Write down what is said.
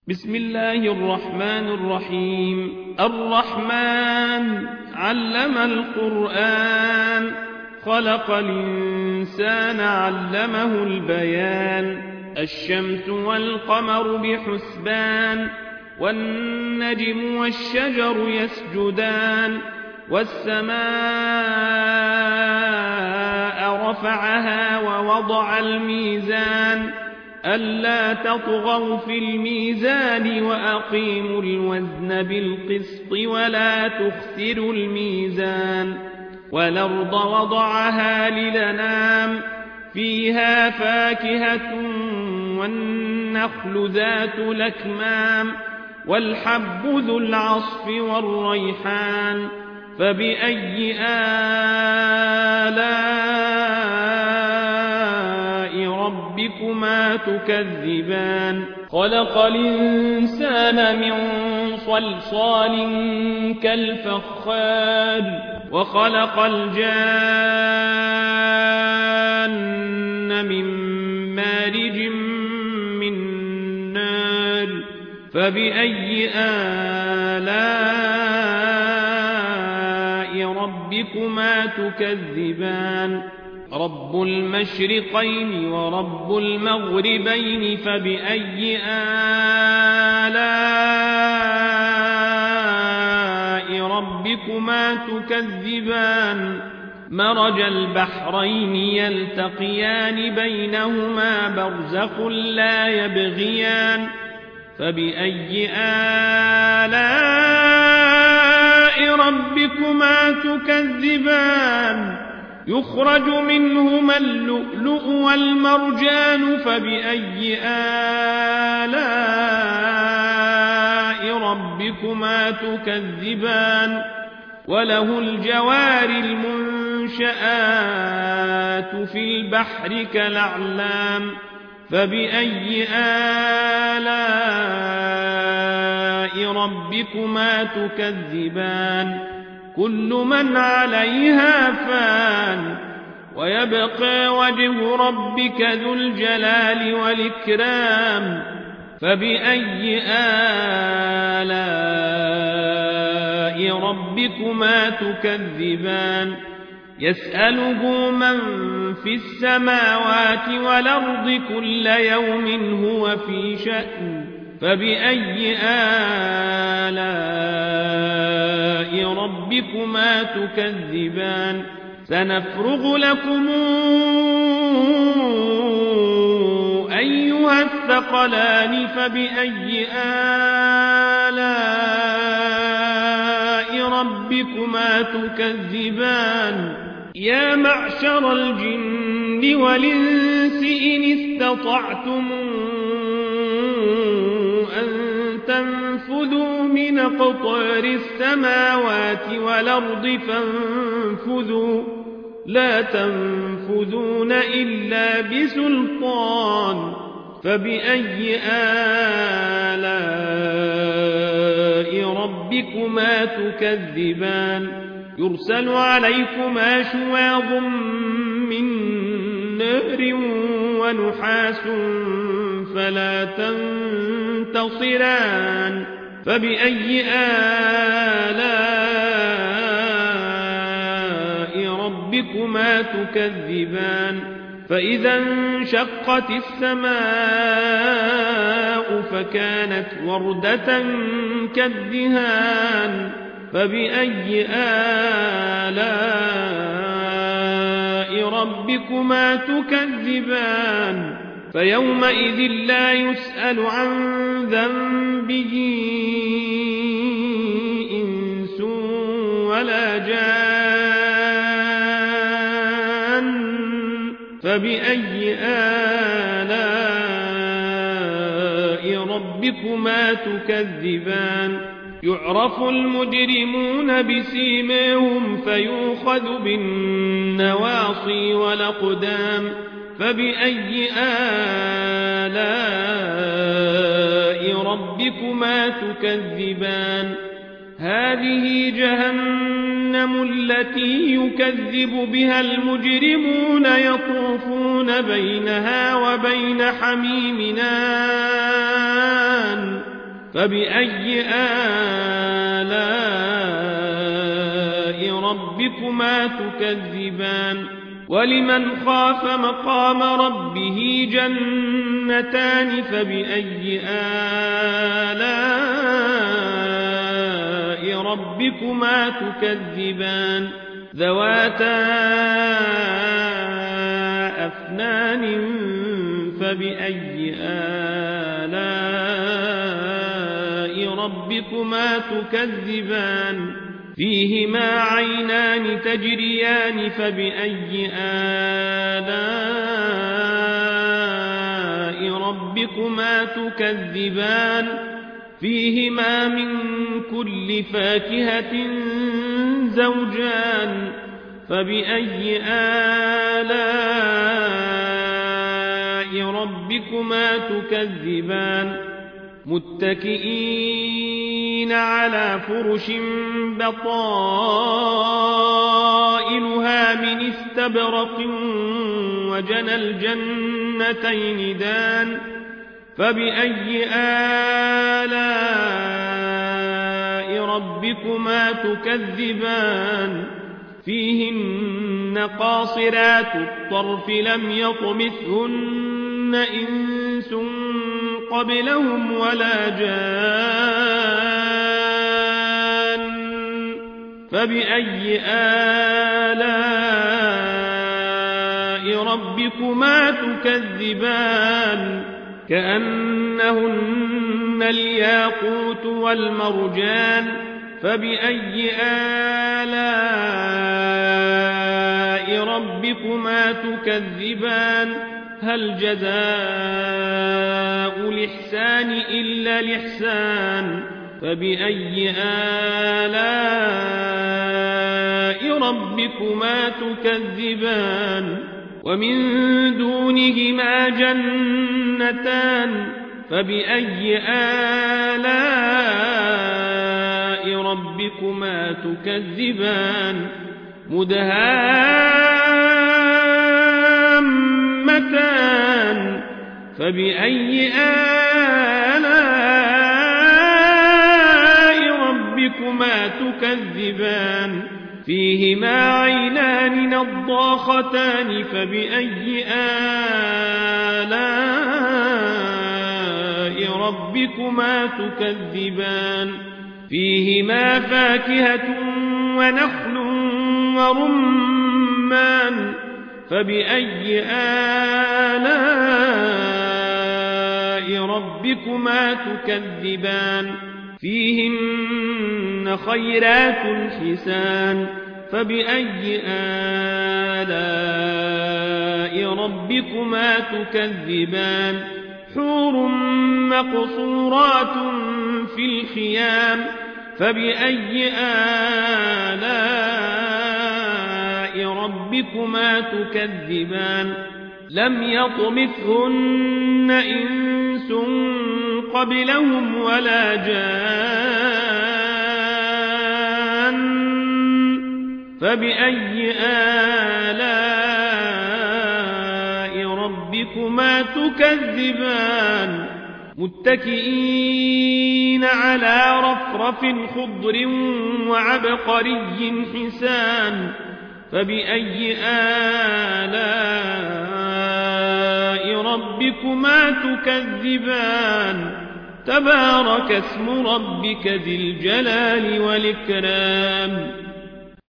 بسم الله الرحمن الرحيم. الرحمن علم القرآن، خلق الإنسان علمه البيان. الشمس والقمر بحسبان، والنجم والشجر يسجدان. والسماء رفعها ووضع الميزان، ألا تطغوا في الميزان وأقيموا الوزن بالقسط ولا تخسروا الميزان. والأرض وضعها للأنام، فيها فاكهة والنخل ذات الأكمام، والحب ذو العصف والريحان. فبأي آلاء ربكما تكذبان؟ خلق الإنسان من صلصال كالفخار، وخلق الجان من مارج من نار. فبأي آلاء ربكما تكذبان؟ رب المشرقين ورب المغربين، فبأي آلاء ربكما تكذبان؟ مرج البحرين يلتقيان، بينهما برزخ لا يبغيان. فبأي آلاء ربكما تكذبان؟ يخرج منهما اللؤلؤ والمرجان. فبأي آلاء ربكما تكذبان؟ وله الجوار المنشآت في البحر كالأعلام. فبأي آلاء ربكما تكذبان؟ كل من عليها فان، ويبقى وجه ربك ذو الجلال والإكرام. فبأي آلاء ربكما تكذبان؟ يسأله من في السماوات والأرض كل يوم هو في شأن. فبأي آلاء ربكما تكذبان؟ سنفرغ لكم أيها الثقلان. فبأي آلاء ربكما تكذبان؟ يا معشر الجن والإنس إن استطعتم أن تنفذوا من أقطار السماوات والأرض فانفذوا، لا تنفذون إلا بسلطان. فبأي آلاء ربكما تكذبان؟ يرسل عليكما شواظ من نار ونحاس فلا تنتصران. فبأي آلاء ربكما تكذبان؟ فإذا انشقت السماء فكانت وردة كالدهان. فبأي آلاء ربكما تكذبان؟ فيومئذ لا يسأل عن ذنبه إنس ولا جان. فبأي آلاء ربكما تكذبان؟ يعرف المجرمون بسيماهم فيؤخذ بالنواصي والأقدام. فبأي آلاء ربكما تكذبان؟ هذه جهنم التي يكذب بها المجرمون، يطوفون بينها وبين حميم آن فبأي آلاء ربكما تكذبان ولمن خاف مقام ربه جنتان فبأي آلاء ربكما تكذبان ذواتا أفنان فبأي آلاء ربكما تكذبان فيهما عينان تجريان فبأي آلاء ربكما تكذبان فيهما من كل فاكهة زوجان فبأي آلاء ربكما تكذبان متكئين على فرش بطائنها من استبرق وجنى الجنتين دان فبأي آلاء ربكما تكذبان فيهن قاصرات الطرف لم يطمثهن إنس قبلهم ولا جان فبأي آلاء ربكما تكذبان كأنهن الياقوت والمرجان فبأي آلاء ربكما تكذبان هل جزاء الإحسان إلا الإحسان فبأي آلاء ربكما تكذبان ومن دونهما جنتان فبأي آلاء ربكما تكذبان مدهامتان فبأي آلاء ربكما تكذبان فيهما عينان نضاختان فبأي آلاء ربكما تكذبان فيهما فاكهة ونخل ورمان فبأي آلاء ربكما تكذبان فيهن خيرات حسان فبأي آلاء ربكما تكذبان حور مقصورات في الخيام فبأي آلاء ربكما تكذبان لم يطمثهن إنس قبلهم ولا جان فبأي آلاء ربكما تكذبان متكئين على رفرف خضر وعبقري حسان فبأي آلاء ربكما تكذبان تبارك اسم ربك ذي الجلال والإكرام